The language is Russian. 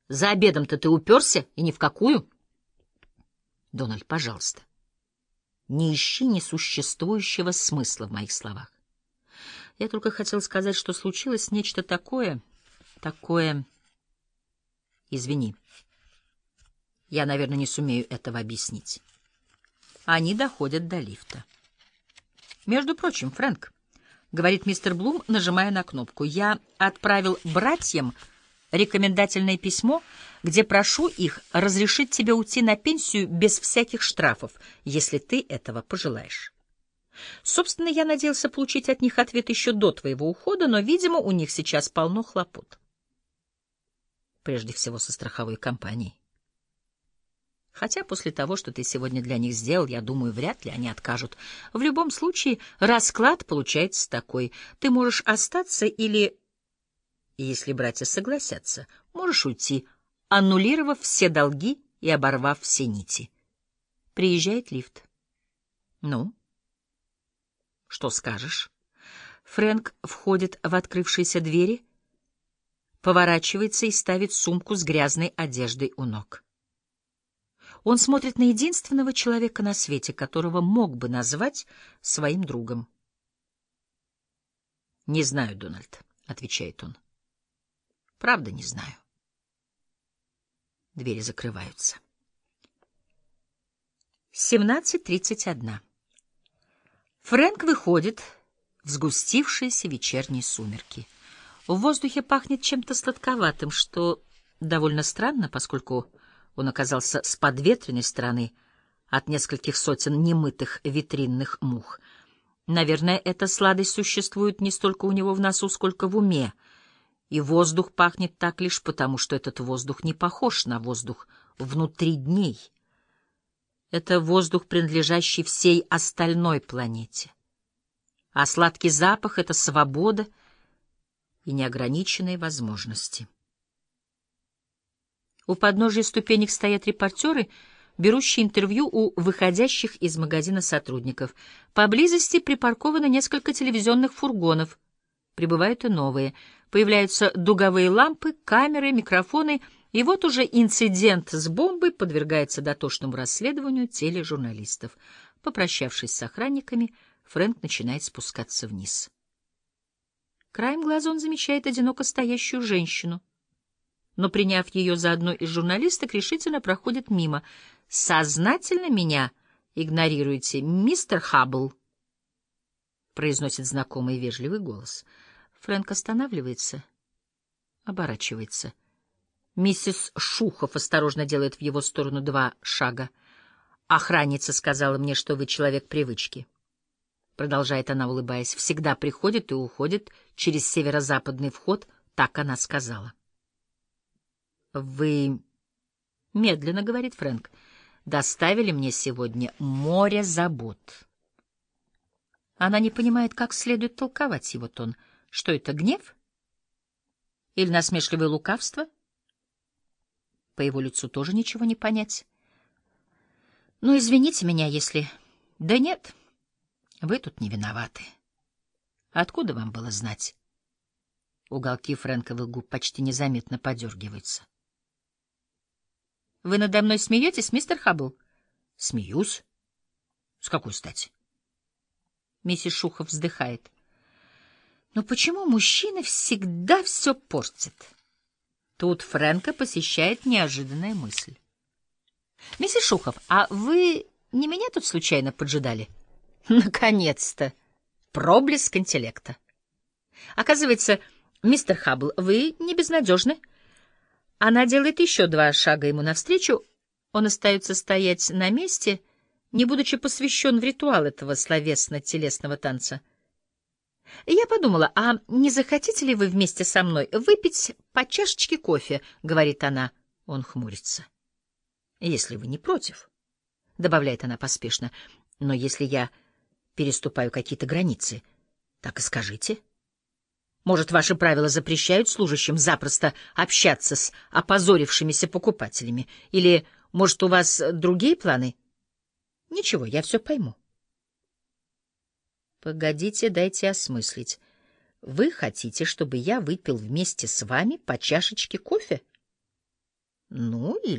За обедом-то ты уперся, и ни в какую. Дональд, пожалуйста, не ищи несуществующего смысла в моих словах. Я только хотел сказать, что случилось нечто такое... Извини. Я, наверное, не сумею этого объяснить. Они доходят до лифта. «Между прочим, Фрэнк», — говорит мистер Блум, нажимая на кнопку, — «я отправил братьям рекомендательное письмо, где прошу их разрешить тебе уйти на пенсию без всяких штрафов, если ты этого пожелаешь. Собственно, я надеялся получить от них ответ еще до твоего ухода, но, видимо, у них сейчас полно хлопот. Прежде всего, со страховой компанией. Хотя после того, что ты сегодня для них сделал, я думаю, вряд ли они откажут. В любом случае, расклад получается такой. Ты можешь остаться или, если братья согласятся, можешь уйти, аннулировав все долги и оборвав все нити. Приезжает лифт. Ну, что скажешь? Фрэнк входит в открывшиеся двери, поворачивается и ставит сумку с грязной одеждой у ног. Он смотрит на единственного человека на свете, которого мог бы назвать своим другом. «Не знаю, Дональд», — отвечает он. «Правда, не знаю». Двери закрываются. 17:31. Фрэнк выходит в сгустившиеся вечерние сумерки. В воздухе пахнет чем-то сладковатым, что довольно странно, поскольку он оказался с подветренной стороны от нескольких сотен немытых витринных мух. Наверное, эта сладость существует не столько у него в носу, сколько в уме, и воздух пахнет так лишь потому, что этот воздух не похож на воздух внутри дней. Это воздух, принадлежащий всей остальной планете. А сладкий запах — это свобода и неограниченные возможности. У подножия ступенек стоят репортеры, берущие интервью у выходящих из магазина сотрудников. Поблизости припарковано несколько телевизионных фургонов. Прибывают и новые. Появляются дуговые лампы, камеры, микрофоны, и вот уже инцидент с бомбой подвергается дотошному расследованию тележурналистов. Попрощавшись с охранниками, Фрэнк начинает спускаться вниз. Краем глаза он замечает одиноко стоящую женщину, но, приняв ее за одну из журналисток, решительно проходит мимо. «Сознательно меня игнорируете, мистер Хаббл?» — произносит знакомый вежливый голос. Фрэнк останавливается, оборачивается. Миссис Шухов осторожно делает в его сторону 2 шага. «Охранница сказала мне, что вы человек привычки». Продолжает она, улыбаясь. «Всегда приходит и уходит через северо-западный вход», — так она сказала. «Вы...» — медленно говорит Фрэнк. «Доставили мне сегодня море забот». Она не понимает, как следует толковать его тон. Что это, гнев? Или насмешливое лукавство? По его лицу тоже ничего не понять. «Ну, извините меня, если...» «Да нет, вы тут не виноваты. Откуда вам было знать?» Уголки Фрэнковых губ почти незаметно подергиваются. «Вы надо мной смеетесь, мистер Хаббл?» «Смеюсь? С какой стати?» Миссис Шухов вздыхает. «Но почему мужчины всегда все портят?» Тут Фрэнка посещает неожиданная мысль. «Миссис Шухов, а вы не меня тут случайно поджидали?» «Наконец-то! Проблеск интеллекта!» «Оказывается, мистер Хаббл, вы не безнадежны». Она делает еще 2 шага ему навстречу. Он остается стоять на месте, не будучи посвящен в ритуал этого словесно-телесного танца. «Я подумала, а не захотите ли вы вместе со мной выпить по чашечке кофе?» — говорит она. Он хмурится. «Если вы не против», — добавляет она поспешно, — «но если я переступаю какие-то границы, так и скажите. Может, ваши правила запрещают служащим запросто общаться с опозорившимися покупателями? Или, может, у вас другие планы? Ничего, я все пойму». «Погодите, дайте осмыслить. Вы хотите, чтобы я выпил вместе с вами по чашечке кофе?» Ну, или